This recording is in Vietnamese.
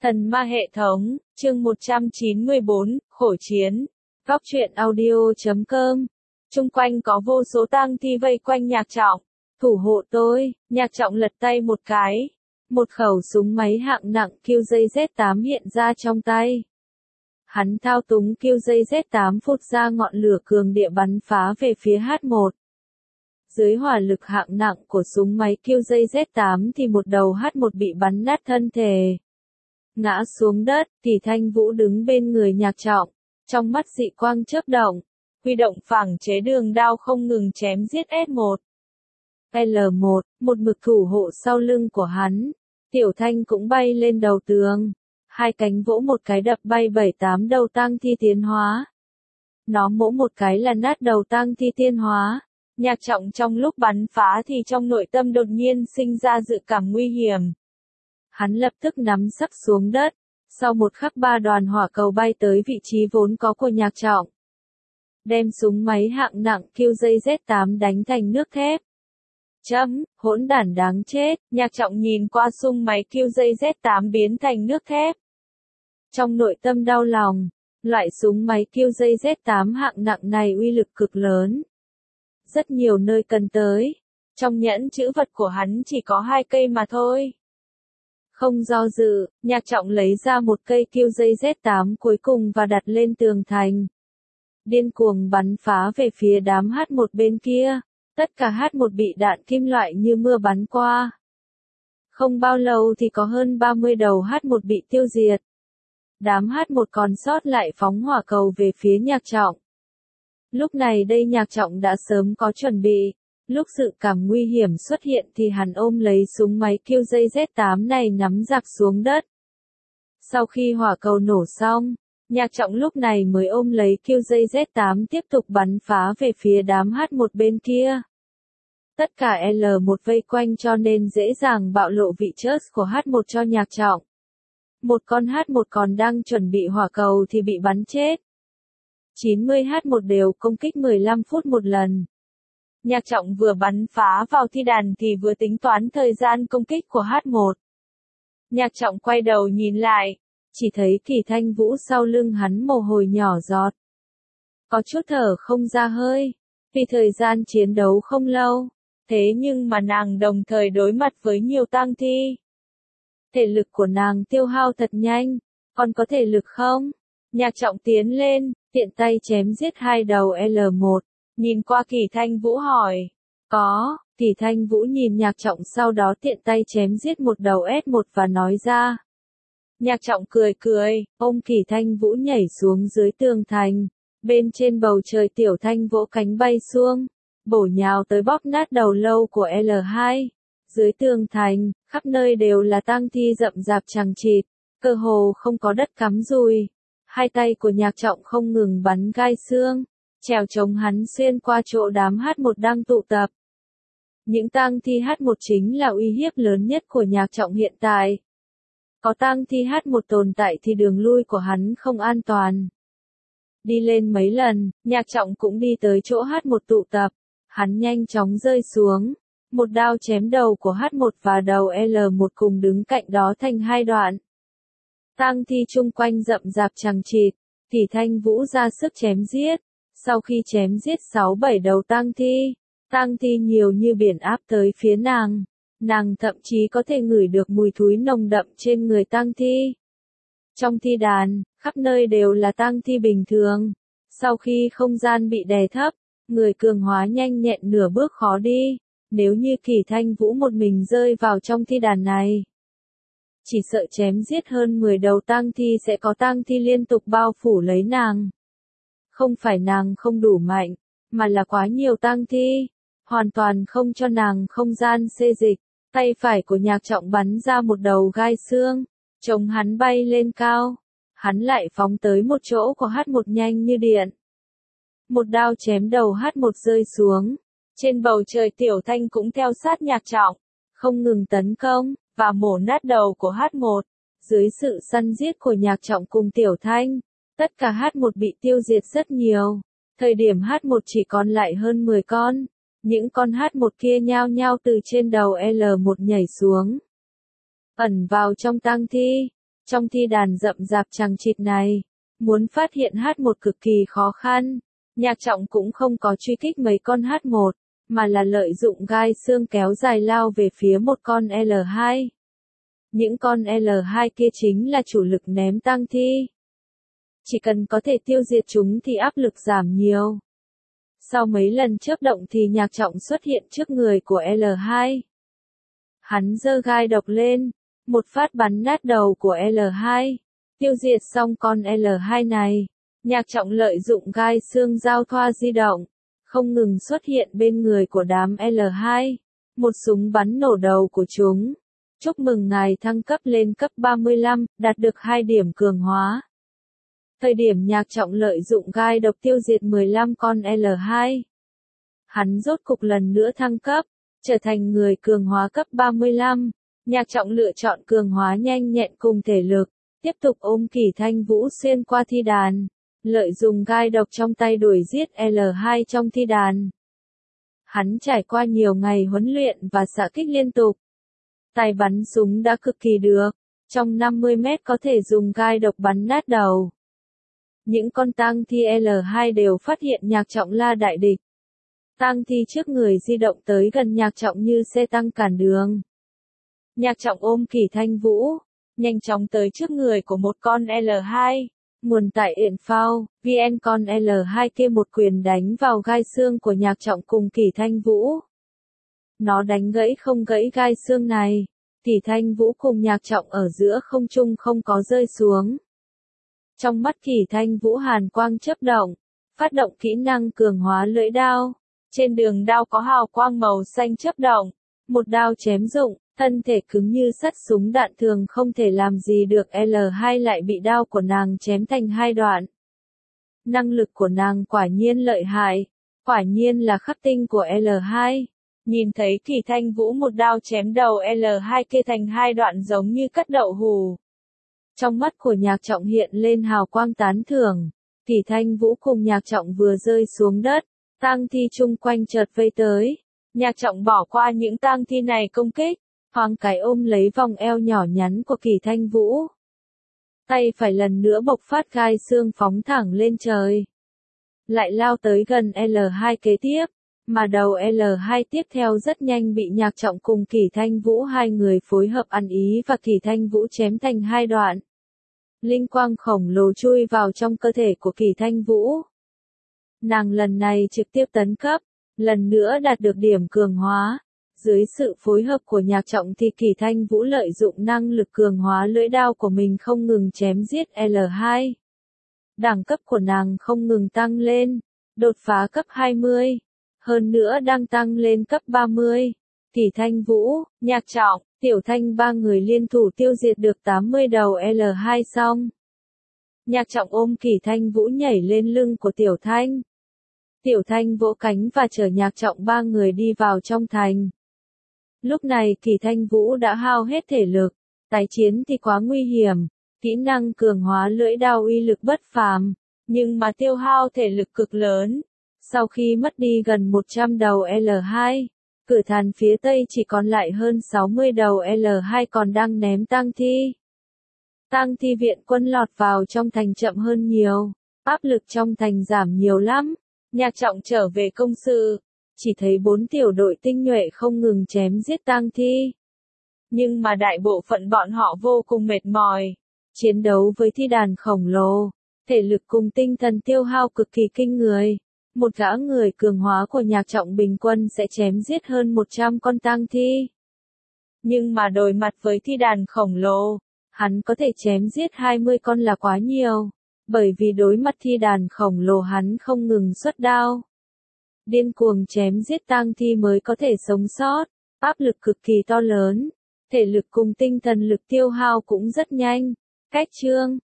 Thần ma hệ thống, chương 194, khổ chiến. Góc truyện audio.com. Chung quanh có vô số tang thi vây quanh Nhạc Trọng. Thủ hộ tôi, Nhạc Trọng lật tay một cái. Một khẩu súng máy hạng nặng QJ-Z8 hiện ra trong tay. Hắn thao túng QJ-Z8 phụt ra ngọn lửa cường địa bắn phá về phía H1. Dưới hỏa lực hạng nặng của súng máy QJ-Z8 thì một đầu H1 bị bắn nát thân thể. Ngã xuống đất, Tỷ Thanh Vũ đứng bên người Nhạc Trọng, trong mắt dị quang chớp động, huy động phẳng chế đường đao không ngừng chém giết S1. L1, một mực thủ hộ sau lưng của hắn, Tiểu Thanh cũng bay lên đầu tường, hai cánh vỗ một cái đập bay 7-8 đầu tang thi tiến hóa. Nó mỗ một cái là nát đầu tang thi tiên hóa. Nhạc Trọng trong lúc bắn phá thì trong nội tâm đột nhiên sinh ra dự cảm nguy hiểm. Hắn lập tức nắm sắc xuống đất, sau một khắc 3 đoàn hỏa cầu bay tới vị trí vốn có của Nhạc Trọng. Đem súng máy hạng nặng QJ-Z8 đánh thành nước thép. Hỗn đản đáng chết, Nhạc Trọng nhìn qua súng máy QJ-Z8 biến thành nước thép. Trong nội tâm đau lòng, loại súng máy QJ-Z8 hạng nặng này uy lực cực lớn. Rất nhiều nơi cần tới. Trong nhẫn chữ vật của hắn chỉ có 2 cây mà thôi. Không do dự, Nhạc Trọng lấy ra một cây QJ-Z8 cuối cùng và đặt lên tường thành. Điên cuồng bắn phá về phía đám H1 bên kia. Tất cả H1 bị đạn kim loại như mưa bắn qua. Không bao lâu thì có hơn 30 đầu H1 bị tiêu diệt. Đám H1 còn sót lại phóng hỏa cầu về phía Nhạc Trọng. Lúc này đây Nhạc Trọng đã sớm có chuẩn bị. Lúc sự cảm nguy hiểm xuất hiện thì hắn ôm lấy súng máy QJ-Z8 này nắm giặc xuống đất. Sau khi hỏa cầu nổ xong, Nhạc Trọng lúc này mới ôm lấy QJ-Z8 tiếp tục bắn phá về phía đám H1 bên kia. Tất cả L1 vây quanh cho nên dễ dàng bạo lộ vị trí của H1 cho Nhạc Trọng. Một con H1 còn đang chuẩn bị hỏa cầu thì bị bắn chết. 90 H1 đều công kích 15 phút một lần. Nhạc Trọng vừa bắn phá vào thi đàn thì vừa tính toán thời gian công kích của H1. Nhạc Trọng quay đầu nhìn lại, chỉ thấy Tỷ Thanh Vũ sau lưng hắn mồ hôi nhỏ giọt. Có chút thở không ra hơi, vì thời gian chiến đấu không lâu, thế nhưng mà nàng đồng thời đối mặt với nhiều tang thi. Thể lực của nàng tiêu hao thật nhanh, còn có thể lực không? Nhạc Trọng tiến lên, tiện tay chém giết 2 đầu L1, nhìn qua Tỷ Thanh Vũ hỏi. Có, Tỷ Thanh Vũ nhìn Nhạc Trọng sau đó tiện tay chém giết một đầu S1 và nói ra. Nhạc Trọng cười cười, ôm Tỷ Thanh Vũ nhảy xuống dưới tường thành, bên trên bầu trời Tiểu Thanh vỗ cánh bay xuống, bổ nhào tới bóp nát đầu lâu của L2. Dưới tường thành, khắp nơi đều là tang thi rậm rạp chằng chịt, cơ hồ không có đất cắm dùi. Hai tay của Nhạc Trọng không ngừng bắn gai xương, trèo chống hắn xuyên qua chỗ đám H1 đang tụ tập. Những tang thi H1 chính là uy hiếp lớn nhất của Nhạc Trọng hiện tại. Có tang thi H1 tồn tại thì đường lui của hắn không an toàn. Đi lên mấy lần, Nhạc Trọng cũng đi tới chỗ H1 tụ tập. Hắn nhanh chóng rơi xuống. Một đao chém đầu của H1 và đầu L1 cùng đứng cạnh đó thành 2 đoạn. Tang thi chung quanh rậm rạp chằng chịt, Tỷ Thanh Vũ ra sức chém giết. Sau khi chém giết 6-7 đầu tang thi nhiều như biển áp tới phía nàng. Nàng thậm chí có thể ngửi được mùi thúi nồng đậm trên người tang thi. Trong thi đàn, khắp nơi đều là tang thi bình thường. Sau khi không gian bị đè thấp, người cường hóa nhanh nhẹn nửa bước khó đi. Nếu như Tỷ Thanh Vũ một mình rơi vào trong thi đàn này, chỉ sợ chém giết hơn 10 đầu tang thi sẽ có tang thi liên tục bao phủ lấy nàng. Không phải nàng không đủ mạnh, mà là quá nhiều tang thi, hoàn toàn không cho nàng không gian xê dịch. Tay phải của Nhạc Trọng bắn ra một đầu gai xương, chống hắn bay lên cao. Hắn lại phóng tới một chỗ của H1 nhanh như điện. Một đao chém đầu H1 rơi xuống. Trên bầu trời Tiểu Thanh cũng theo sát Nhạc Trọng, không ngừng tấn công, và mổ nát đầu của H1. Dưới sự săn giết của Nhạc Trọng cùng Tiểu Thanh, tất cả H1 bị tiêu diệt rất nhiều. Thời điểm H1 chỉ còn lại hơn 10 con. Những con H1 kia nhao nhao từ trên đầu L1 nhảy xuống. Ẩn vào trong tang thi. Trong thi đàn rậm rạp chằng chịt này, muốn phát hiện H1 cực kỳ khó khăn. Nhạc Trọng cũng không có truy kích mấy con H1, mà là lợi dụng gai xương kéo dài lao về phía một con L2. Những con L2 kia chính là chủ lực ném tang thi. Chỉ cần có thể tiêu diệt chúng thì áp lực giảm nhiều. Sau mấy lần chớp động thì Nhạc Trọng xuất hiện trước người của L2. Hắn giơ gai độc lên, một phát bắn nát đầu của L2. Tiêu diệt xong con L2 này, Nhạc Trọng lợi dụng gai xương giao thoa di động, không ngừng xuất hiện bên người của đám L2. Một súng bắn nổ đầu của chúng. Chúc mừng ngài thăng cấp lên cấp 35, đạt được 2 điểm cường hóa. Thời điểm Nhạc Trọng lợi dụng gai độc tiêu diệt 15 con L2. Hắn rốt cục lần nữa thăng cấp, trở thành người cường hóa cấp 35. Nhạc Trọng lựa chọn cường hóa nhanh nhẹn cùng thể lực, tiếp tục ôm Kỷ Thanh Vũ xuyên qua thi đàn, lợi dụng gai độc trong tay đuổi giết L2 trong thi đàn. Hắn trải qua nhiều ngày huấn luyện và xạ kích liên tục. Tài bắn súng đã cực kỳ được, trong 50 mét có thể dùng gai độc bắn nát đầu. Những con tang thi L2 đều phát hiện Nhạc Trọng là đại địch. Tang thi trước người di động tới gần Nhạc Trọng như xe tăng cản đường. Nhạc Trọng ôm Kỷ Thanh Vũ, nhanh chóng tới trước người của một con L2. Nguồn tại Info, VN con L2 kia một quyền đánh vào gai xương của Nhạc Trọng cùng Kỷ Thanh Vũ. Nó đánh gãy không gãy gai xương này. Kỷ Thanh Vũ cùng Nhạc Trọng ở giữa không trung không có rơi xuống. Trong mắt Kỷ Thanh Vũ hàn quang chớp động, phát động kỹ năng cường hóa lưỡi đao. Trên đường đao có hào quang màu xanh chớp động, một đao chém rụng, thân thể cứng như sắt, súng đạn thường không thể làm gì được L2 lại bị đao của nàng chém thành 2 đoạn. Năng lực của nàng quả nhiên lợi hại, quả nhiên là khắc tinh của L2. Nhìn thấy Kỷ Thanh Vũ một đao chém đầu L2 kia thành 2 đoạn giống như cắt đậu hù. Trong mắt của Nhạc Trọng hiện lên hào quang tán thưởng. Kỷ Thanh Vũ cùng Nhạc Trọng vừa rơi xuống đất, tang thi chung quanh chợt vây tới. Nhạc Trọng bỏ qua những tang thi này công kích, thoáng cái ôm lấy vòng eo nhỏ nhắn của Kỷ Thanh Vũ. Tay phải lần nữa bộc phát gai xương phóng thẳng lên trời. Lại lao tới gần L2 kế tiếp, mà đầu L2 tiếp theo rất nhanh bị Nhạc Trọng cùng Kỷ Thanh Vũ hai người phối hợp ăn ý và Kỷ Thanh Vũ chém thành 2 đoạn. Linh quang khổng lồ chui vào trong cơ thể của Kỷ Thanh Vũ. Nàng lần này trực tiếp tấn cấp, lần nữa đạt được điểm cường hóa. Dưới sự phối hợp của Nhạc Trọng thì Kỷ Thanh Vũ lợi dụng năng lực cường hóa lưỡi đao của mình không ngừng chém giết L2. Đẳng cấp của nàng không ngừng tăng lên, đột phá cấp 20, hơn nữa đang tăng lên cấp 30. Kỷ Thanh Vũ, Nhạc Trọng, Tiểu Thanh ba người liên thủ tiêu diệt được 80 đầu L2 xong. Nhạc Trọng ôm Kỷ Thanh Vũ nhảy lên lưng của Tiểu Thanh. Tiểu Thanh vỗ cánh và chở Nhạc Trọng ba người đi vào trong thành. Lúc này Kỷ Thanh Vũ đã hao hết thể lực, tái chiến thì quá nguy hiểm, kỹ năng cường hóa lưỡi đao uy lực bất phàm, nhưng mà tiêu hao thể lực cực lớn. Sau khi mất đi gần 100 đầu L2, cửa thành phía tây chỉ còn lại hơn 60 đầu L2 còn đang ném tang thi. Tang thi viện quân lọt vào trong thành chậm hơn nhiều, áp lực trong thành giảm nhiều lắm. Nhạc Trọng trở về công sự, chỉ thấy 4 tiểu đội tinh nhuệ không ngừng chém giết tang thi. Nhưng mà đại bộ phận bọn họ vô cùng mệt mỏi. Chiến đấu với thi đàn khổng lồ, thể lực cùng tinh thần tiêu hao cực kỳ kinh người. Một gã người cường hóa của Nhạc Trọng bình quân sẽ chém giết hơn 100 con tang thi. Nhưng mà đối mặt với thi đàn khổng lồ, hắn có thể chém giết 20 con là quá nhiều. Bởi vì đối mặt thi đàn khổng lồ hắn không ngừng xuất đao. Điên cuồng chém giết tang thi mới có thể sống sót, áp lực cực kỳ to lớn. Thể lực cùng tinh thần lực tiêu hao cũng rất nhanh. Cách chương